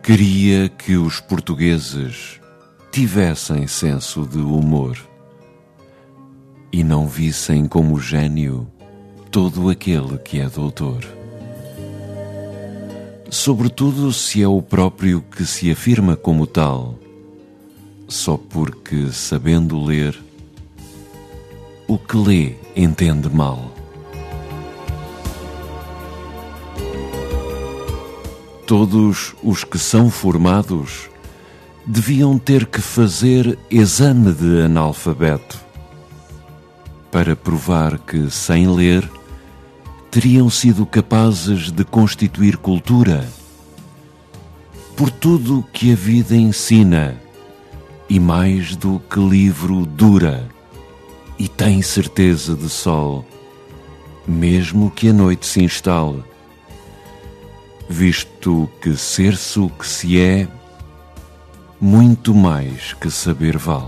Queria que os portugueses tivessem senso de humor e não vissem como gênio todo aquele que é doutor. Sobretudo se é o próprio que se afirma como tal, só porque, sabendo ler, o que lê entende mal. Todos os que são formados deviam ter que fazer exame de analfabeto para provar que, sem ler, teriam sido capazes de constituir cultura por tudo que a vida ensina e mais do que livro dura e tem certeza de sol, mesmo que a noite se instale, visto que ser-se o que se é, muito mais que saber vale.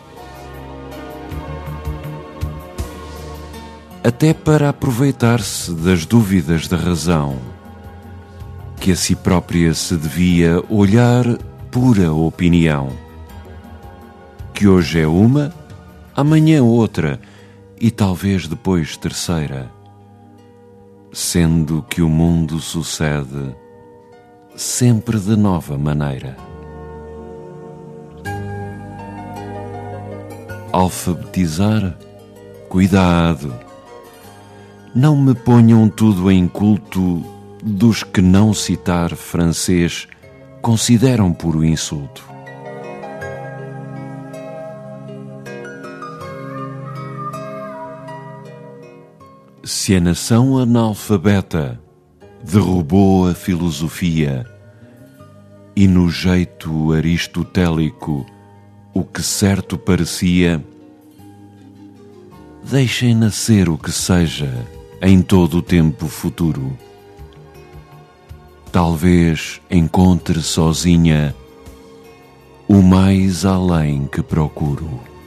Até para aproveitar-se das dúvidas da razão, que a si própria se devia olhar pura opinião, que hoje é uma, amanhã outra e talvez depois terceira, sendo que o mundo sucede sempre de nova maneira. Alfabetizar? Cuidado! Não me ponham tudo em culto dos que não citar francês consideram puro insulto. Se a nação analfabeta derrubou a filosofia e no jeito aristotélico o que certo parecia, deixem nascer o que seja em todo o tempo futuro. Talvez encontre sozinha o mais além que procuro.